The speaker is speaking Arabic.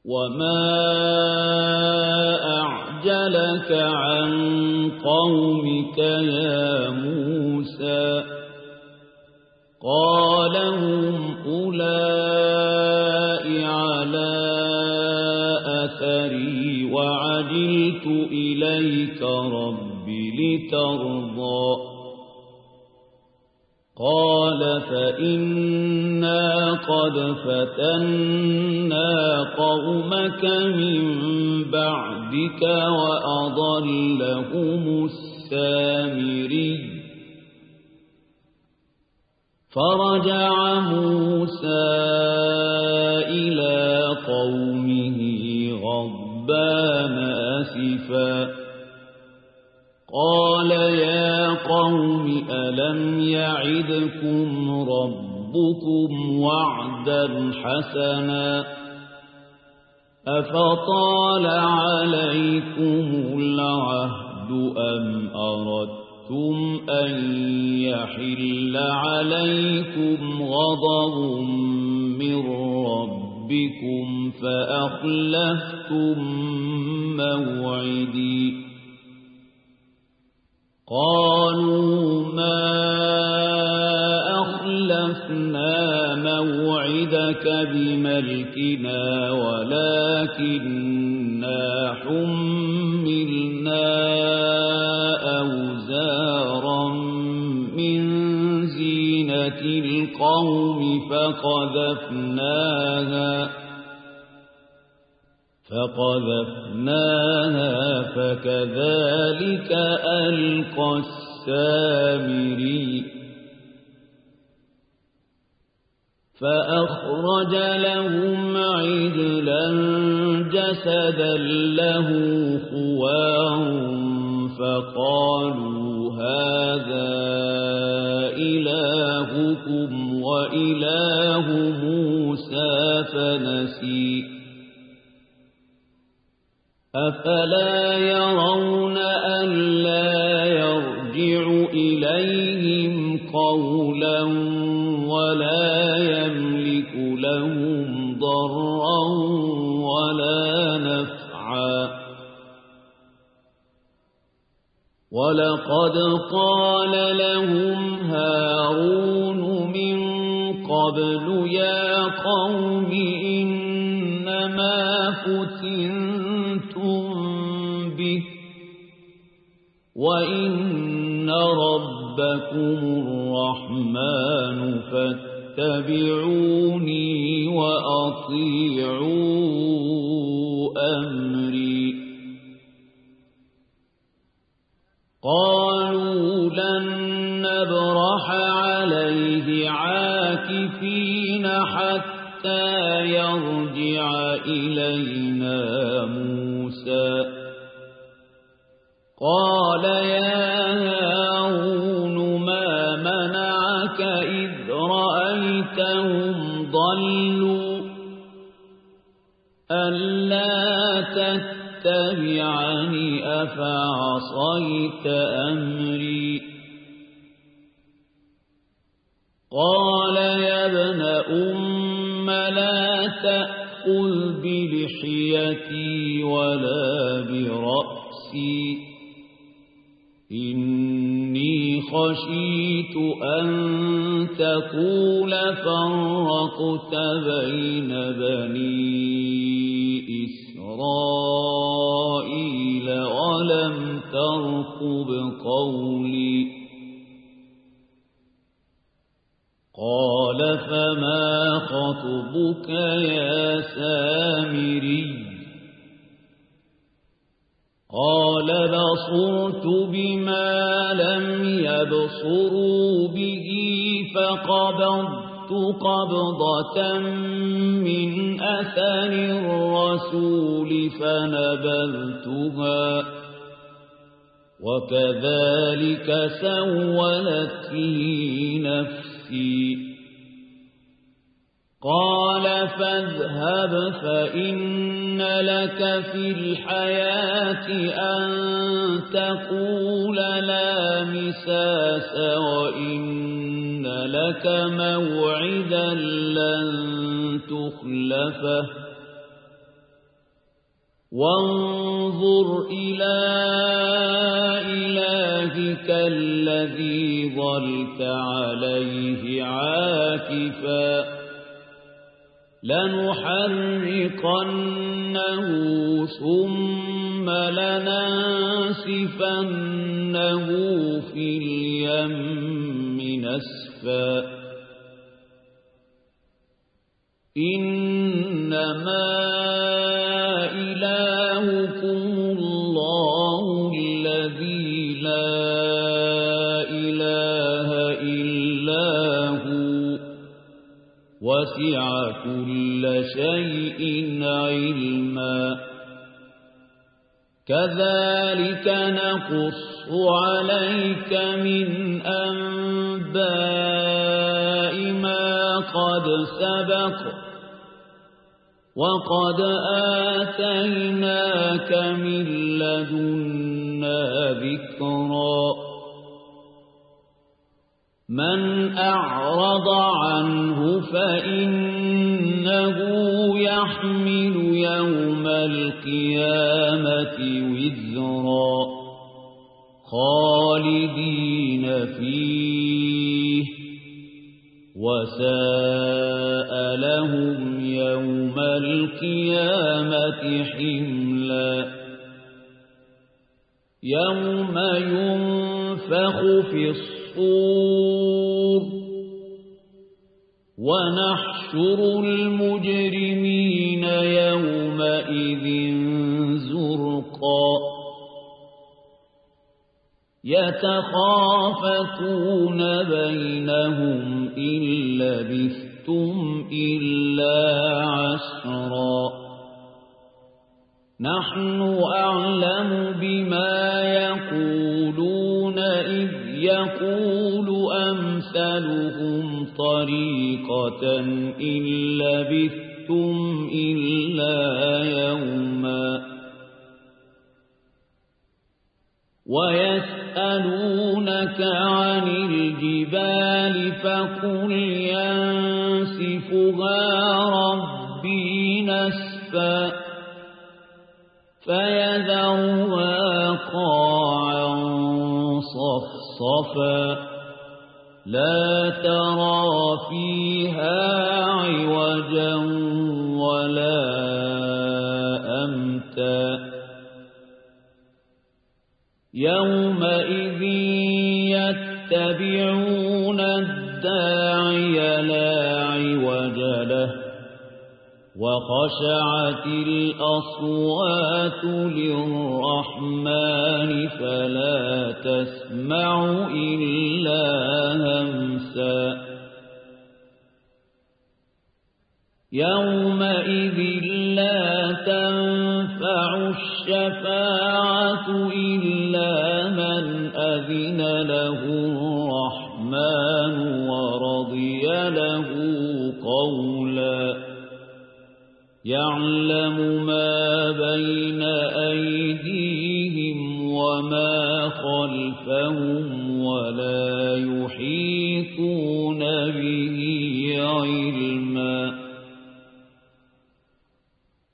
وما أعجلك عن قومك يا موسى قال هم أولئك على أثري وعجلت إليك رب لترضى قال فإنا قد فتنا قومك من بعدك وأضلهم السامري فرجع موسى إلى قومه غضبان أسفا قال يا قوم ألم يعدكم ربكم وعدا حسنا أفطال عليكم العهد أم أردتم أن يحل عليكم غضب من ربكم فأخلفتم موعدي قالوا ما أخلفنا موعدك بملكنا ولكننا حملنا أوزارا من زينة القوم فقذفناها فكذلك ألقى السامري فأخرج لهم عجلا جسدا له خوار فقالوا هذا إلهكم وإله موسى فنسي أفلا يرون ألا يرجع إليهم قولا ولا يملك لهم ضرا ولا نفعا ولقد قال لهم هارون من قبل يا قوم إنما فتنتم به وإن ربكم الرحمن فاتبعوني وأطيعوا أمري قالوا لن نبرح عليه عاكفين حتى يرجع إلينا موسى قال يا هارون ما منعك إذ رأيتهم ضلوا ألا تتبعني أفعصيت أمري قال يا ابن أم لا تأخذ بلحيتي ولا برأسي إني خشيت أن تقول فرقت بين بني إسرائيل ولم ترقب قولي قال فما خطبك يا سامري قال بصرت بما لم يبصروا به فقبضت قبضة من أثر الرسول فنبذتها وكذلك سولت لي نفسي قال فاذهب فإن لك في الحياة أن تقول لا مساس وإن لك موعدا لن تخلفه وانظر إلى إلهك الذي ظلت عليه عاكفا لنحرقنه ثم لننسفنه في اليم نسفا إنما إلهكم الله الذي لا إله إلا هو وسع كل شيء علما كذلك نقص عليك من أنباء ما قد سبق وقد آتيناك من لدنا ذكرا من أعرض عنه فإنه يحمل يوم القيامة وزرا خالدين فيه وساء لهم يوم القيامة حملا يوم ينفخ في الصور ونحشر المجرمين يومئذ زرقا يتخافتون بينهم إن لبثتم إلا عشرا نحن أعلم بما يقولون إذ يقول أمثلهم طريقة إن لبثتم إلا يوما ويسألونك عن الجبال فقل ينسفها ربي نسفا فيذرها قاعا صفصفا لا ترى فيها عوجا ولا أمتا يومئذ يتبعون الداعي لا عوج له وخشعت الأصوات للرحمن فلا تسمع إلا همسا يومئذ لا تنفع الشفاعة إلا من أذن له الرحمن ورضي له قولا يعلم ما بين أيديهم وما خلفهم ولا يحيطون به